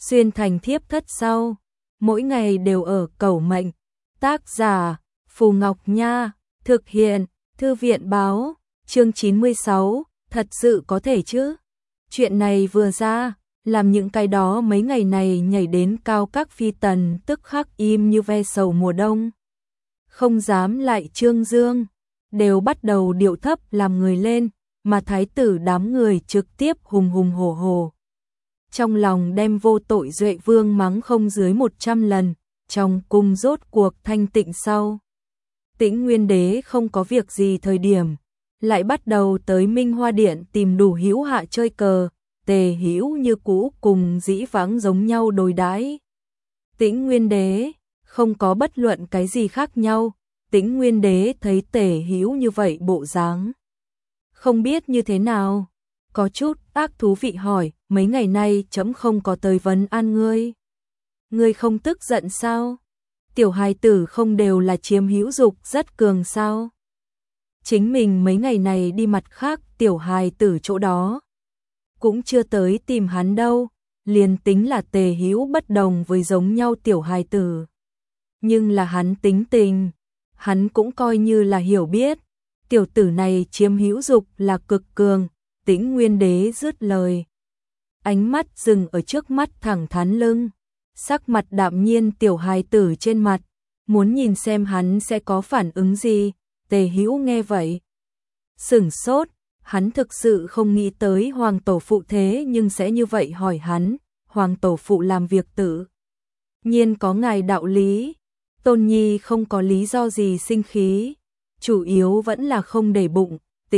xuyên thành thiếp thất sau, mỗi ngày đều ở cầu mệnh. Tác giả Phù Ngọc Nha, thực hiện Thư viện báo, chương 96, thật sự có thể chứ? Chuyện này vừa ra, làm những cái đó mấy ngày này nhảy đến cao các phi tần tức khắc im như ve sầu mùa đông. Không dám lại trương dương, đều bắt đầu điệu thấp làm người lên, mà thái tử đám người trực tiếp hùng hùng hổ hổ. Trong lòng đem vô tội Duệ Vương mắng không dưới 100 lần, trong cung rốt cuộc thanh tịnh sau. Tĩnh Nguyên Đế không có việc gì thời điểm, lại bắt đầu tới Minh Hoa Điện tìm đủ hữu hạ chơi cờ, Tề Hữu như cũ cùng dĩ vãng giống nhau đối đãi. Tĩnh Nguyên Đế không có bất luận cái gì khác nhau, Tĩnh Nguyên Đế thấy Tề Hữu như vậy bộ dáng, không biết như thế nào, có chút ác thú vị hỏi, mấy ngày nay trẫm không có tới vấn an ngươi. Ngươi không tức giận sao? Tiểu hài tử không đều là chiếm hữu dục rất cường sao? Chính mình mấy ngày này đi mặt khác tiểu hài tử chỗ đó, cũng chưa tới tìm hắn đâu, liền tính là Tề Hữu bất đồng với giống nhau tiểu hài tử. Nhưng là hắn tính tình, hắn cũng coi như là hiểu biết, tiểu tử này chiếm hữu dục là cực cường. Tĩnh Nguyên Đế dứt lời, ánh mắt dừng ở trước mắt thẳng thắn lưng, sắc mặt đạm nhiên tiểu hài tử trên mặt, muốn nhìn xem hắn sẽ có phản ứng gì. Tề Hữu nghe vậy, sửng sốt, hắn thực sự không nghĩ tới hoàng tổ phụ thế nhưng sẽ như vậy hỏi hắn, hoàng tổ phụ làm việc tự nhiên có ngài đạo lý, Tôn Nhi không có lý do gì sinh khí, chủ yếu vẫn là không để bụng.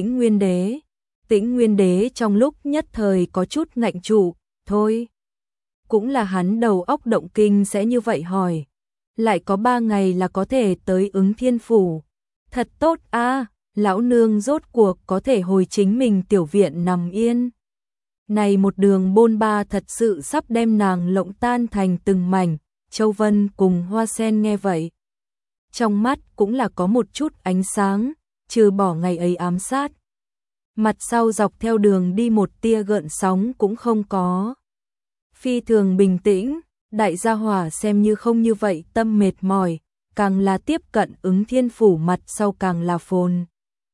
Tĩnh Nguyên Đế trong lúc nhất thời có chút ngạnh trụ, thôi. Cũng là hắn đầu óc động kinh sẽ như vậy hỏi. Lại có 3 ngày là có thể tới Ứng Thiên Phủ. Thật tốt a, lão nương rốt cuộc có thể hồi chính mình tiểu viện nằm yên. Này một đường bôn ba thật sự sắp đem nàng lộng tan thành từng mảnh. Châu Vân cùng Hoa Sen nghe vậy, trong mắt cũng là có một chút ánh sáng, trừ bỏ ngày ấy ám sát. Mặt sau dọc theo đường đi một tia gợn sóng cũng không có. Phi thường bình tĩnh, đại gia hỏa xem như không như vậy tâm mệt mỏi, càng là tiếp cận Ứng Thiên Phủ mặt sau càng là phồn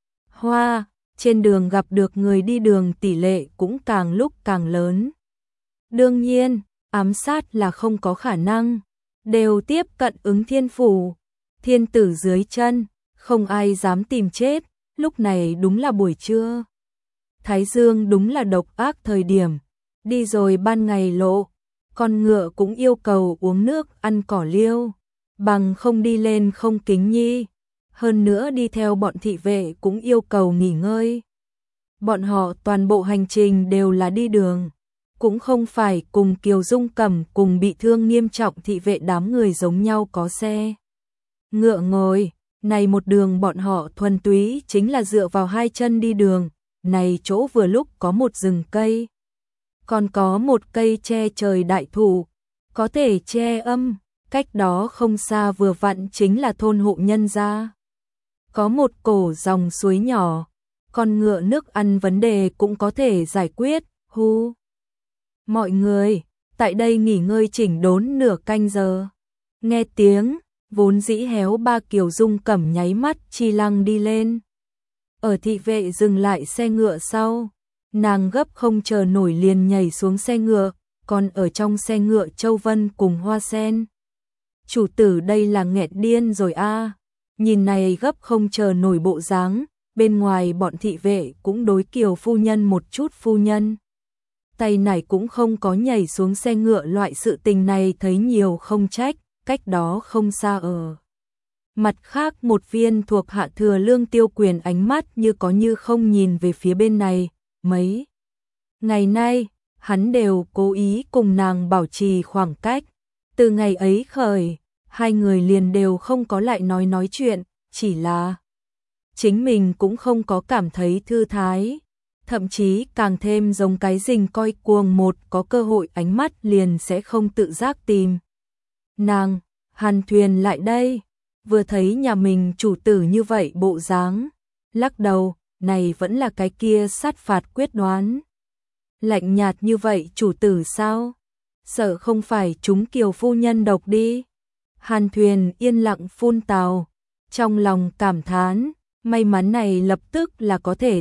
hoa, trên đường gặp được người đi đường tỷ lệ cũng càng lúc càng lớn. Đương nhiên, ám sát là không có khả năng, đều tiếp cận Ứng Thiên Phủ, thiên tử dưới chân, không ai dám tìm chết, lúc này đúng là buổi trưa. Thái dương đúng là độc ác thời điểm, đi rồi ban ngày lộ, con ngựa cũng yêu cầu uống nước ăn cỏ liêu, bằng không đi lên không kính nhi, hơn nữa đi theo bọn thị vệ cũng yêu cầu nghỉ ngơi. Bọn họ toàn bộ hành trình đều là đi đường, cũng không phải cùng Kiều Dung Cẩm cùng bị thương nghiêm trọng thị vệ đám người giống nhau có xe ngựa ngồi, này một đường bọn họ thuần túy chính là dựa vào hai chân đi đường. Này chỗ vừa lúc có một rừng cây, còn có một cây che trời đại thụ, có thể che âm, cách đó không xa vừa vặn chính là thôn hộ nhân gia. Có một cổ dòng suối nhỏ, con ngựa nước ăn vấn đề cũng có thể giải quyết, hu. Mọi người, tại đây nghỉ ngơi chỉnh đốn nửa canh giờ. Nghe tiếng, vốn dĩ héo ba Kiều Dung Cẩm nháy mắt chi lăng đi lên. Ở thị vệ dừng lại xe ngựa sau, nàng gấp không chờ nổi liền nhảy xuống xe ngựa, còn ở trong xe ngựa Châu Vân cùng Hoa Sen. Chủ tử đây là nghẹt điên rồi a, nhìn này gấp không chờ nổi bộ dáng, bên ngoài bọn thị vệ cũng đối Kiều phu nhân một chút phu nhân. Tay này cũng không có nhảy xuống xe ngựa loại sự tình này thấy nhiều không trách, cách đó không xa ở. Mặt khác một viên thuộc hạ thừa Lương Tiêu Quyền ánh mắt như có như không nhìn về phía bên này, mấy ngày nay, hắn đều cố ý cùng nàng bảo trì khoảng cách. Từ ngày ấy khởi, hai người liền đều không có lại nói chuyện, chỉ là chính mình cũng không có cảm thấy thư thái, thậm chí càng thêm giống cái rình coi cuồng một có cơ hội ánh mắt liền sẽ không tự giác tìm. Nàng, Hàn Thuyền lại đây, vừa thấy nhà mình chủ tử như vậy bộ dáng, lắc đầu, này vẫn là cái kia sát phạt quyết đoán. Lạnh nhạt như vậy chủ tử sao? sợ không phải chúng Kiều phu nhân độc đi. Hàn Thuyền yên lặng phun tào, trong lòng cảm thán, may mắn này lập tức là có thể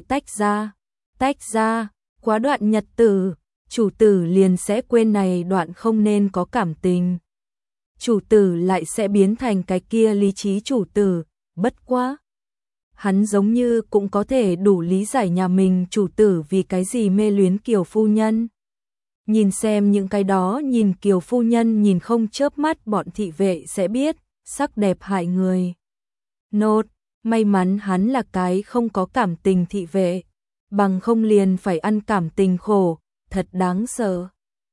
tách ra, quá đoạn nhật tử, chủ tử liền sẽ quên này đoạn không nên có cảm tình. Chủ tử lại sẽ biến thành cái kia lý trí chủ tử, bất quá. Hắn giống như cũng có thể đủ lý giải nhà mình chủ tử vì cái gì mê luyến Kiều phu nhân. Nhìn xem những cái đó nhìn Kiều phu nhân nhìn không chớp mắt bọn thị vệ sẽ biết, sắc đẹp hại người. Nốt, may mắn hắn là cái không có cảm tình thị vệ, bằng không liền phải ăn cảm tình khổ, thật đáng sợ.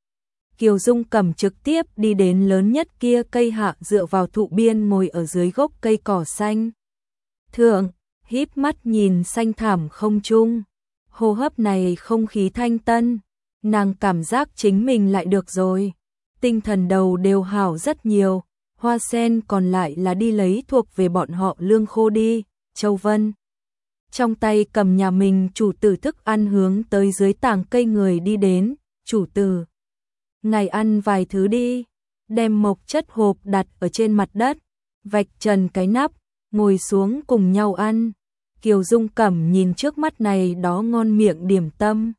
Kiều Dung Cẩm trực tiếp đi đến lớn nhất kia cây hạ dựa vào thụ biên ngồi ở dưới gốc cây cỏ xanh. Thượng, híp mắt nhìn xanh thảm không trung, hô hấp này không khí thanh tân, nàng cảm giác chính mình lại được rồi, tinh thần đầu đều hảo rất nhiều, Hoa Sen còn lại là đi lấy thuộc về bọn họ lương khô đi, Châu Vân. Trong tay cầm nhà mình chủ tử thức ăn hướng tới dưới tảng cây người đi đến, chủ tử. Ngài ăn vài thứ đi, đem mộc chất hộp đặt ở trên mặt đất, vạch trần cái nắp, ngồi xuống cùng nhau ăn. Kiều Dung Cẩm nhìn trước mắt này đó ngon miệng điểm tâm.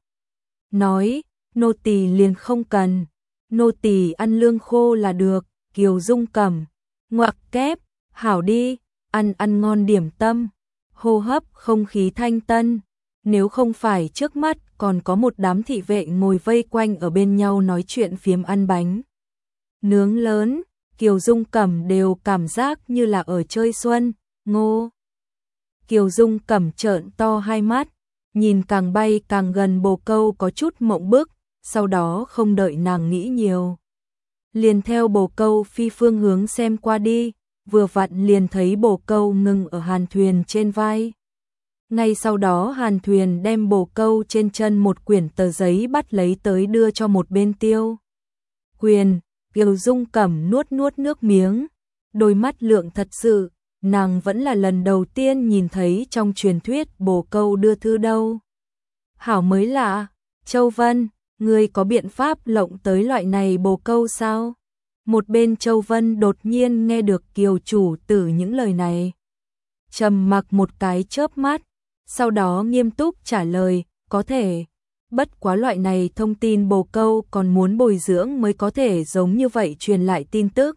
Nói, nô tỳ liền không cần, nô tỳ ăn lương khô là được, Kiều Dung Cẩm. Ngoặc kép, hảo đi, ăn ngon điểm tâm, hô hấp không khí thanh tân. Nếu không phải trước mắt còn có một đám thị vệ ngồi vây quanh ở bên nhau nói chuyện phiếm ăn bánh nướng lớn, Kiều Dung Cẩm đều cảm giác như là ở chơi xuân, ngô. Kiều Dung Cẩm trợn to hai mắt, nhìn càng bay càng gần bồ câu có chút mộng bức, sau đó không đợi nàng nghĩ nhiều. Liền theo bồ câu phi phương hướng xem qua đi, vừa vặn liền thấy bồ câu ngừng ở Hàn Thuyền trên vai. Ngay sau đó Hàn Thuyền đem bồ câu trên chân một quyển tờ giấy bắt lấy tới đưa cho một bên Tiêu Quyền. Kiều Dung Cẩm nuốt nước miếng, đôi mắt lượng thật sự, nàng vẫn là lần đầu tiên nhìn thấy trong truyền thuyết bồ câu đưa thư đâu. Hảo mới lạ, Châu Vân, ngươi có biện pháp lộng tới loại này bồ câu sao? Một bên Châu Vân đột nhiên nghe được Kiều chủ tử những lời này. Trầm mặc một cái chớp mắt, sau đó nghiêm túc trả lời, có thể. Bất quá loại này thông tin bồ câu còn muốn bồi dưỡng mới có thể giống như vậy truyền lại tin tức.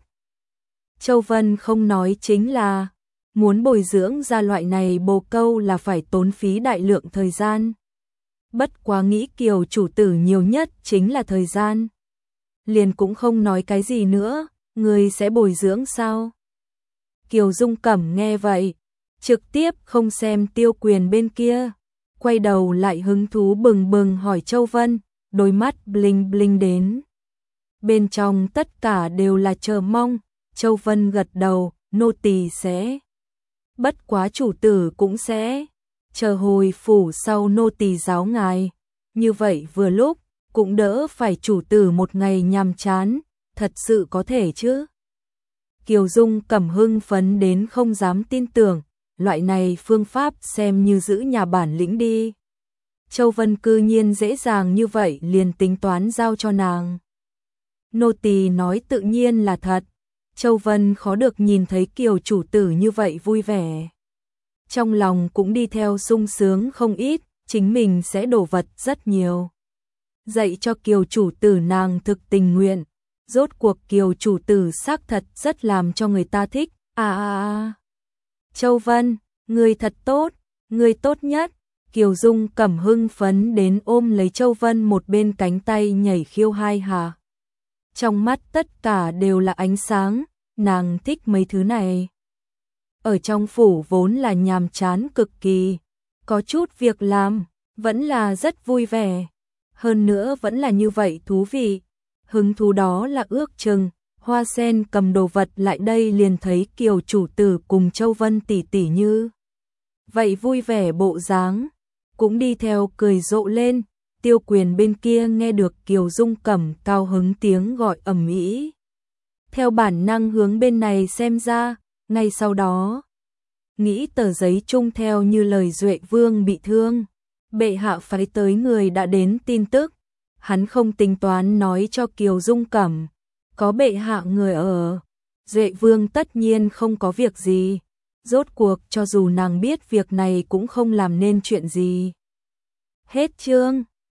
Châu Vân không nói chính là, muốn bồi dưỡng ra loại này bồ câu là phải tốn phí đại lượng thời gian. Bất quá nghĩ Kiều chủ tử nhiều nhất chính là thời gian. Liền cũng không nói cái gì nữa, người sẽ bồi dưỡng sao? Kiều Dung Cẩm nghe vậy, trực tiếp không xem Tiêu Quyền bên kia, quay đầu lại hứng thú bừng bừng hỏi Châu Vân, đôi mắt bling bling đến. Bên trong tất cả đều là chờ mong, Châu Vân gật đầu, nô tỳ sẽ. Bất quá chủ tử cũng sẽ. Chờ hồi phủ sau nô tỳ giáo ngài. Như vậy vừa lúc, cũng đỡ phải chủ tử một ngày nhàm chán, thật sự có thể chứ. Kiều Dung Cẩm hưng phấn đến không dám tin tưởng, loại này phương pháp xem như giữ nhà bản lĩnh đi. Châu Vân cư nhiên dễ dàng như vậy liền tính toán giao cho nàng. Nô tỳ nói tự nhiên là thật. Châu Vân khó được nhìn thấy Kiều chủ tử như vậy vui vẻ. Trong lòng cũng đi theo sung sướng không ít, chính mình sẽ đổ vật rất nhiều. Dạy cho Kiều chủ tử nàng thực tình nguyện. Rốt cuộc Kiều chủ tử xác thật rất làm cho người ta thích. Châu Vân, người thật tốt, người tốt nhất. Kiều Dung Cẩm hưng phấn đến ôm lấy Châu Vân một bên cánh tay nhảy khiêu hai hà. Trong mắt tất cả đều là ánh sáng, nàng thích mấy thứ này. Ở trong phủ vốn là nhàm chán cực kỳ, có chút việc làm, vẫn là rất vui vẻ. Hơn nữa vẫn là như vậy thú vị. Hứng thú đó là ước chừng, Hoa Sen cầm đồ vật lại đây liền thấy Kiều chủ tử cùng Châu Vân tỷ tỷ như. Vậy vui vẻ bộ dáng, cũng đi theo cười rộ lên. Tiêu Quyền bên kia nghe được Kiều Dung Cẩm cao hứng tiếng gọi ầm ĩ, theo bản năng hướng bên này xem ra, ngay sau đó nghĩ tờ giấy chung theo như lời Duệ Vương bị thương, bệ hạ phái tới người đã đến tin tức, hắn không tính toán nói cho Kiều Dung Cẩm, có bệ hạ người ở, Duệ Vương tất nhiên không có việc gì, rốt cuộc cho dù nàng biết việc này cũng không làm nên chuyện gì. Hết chương.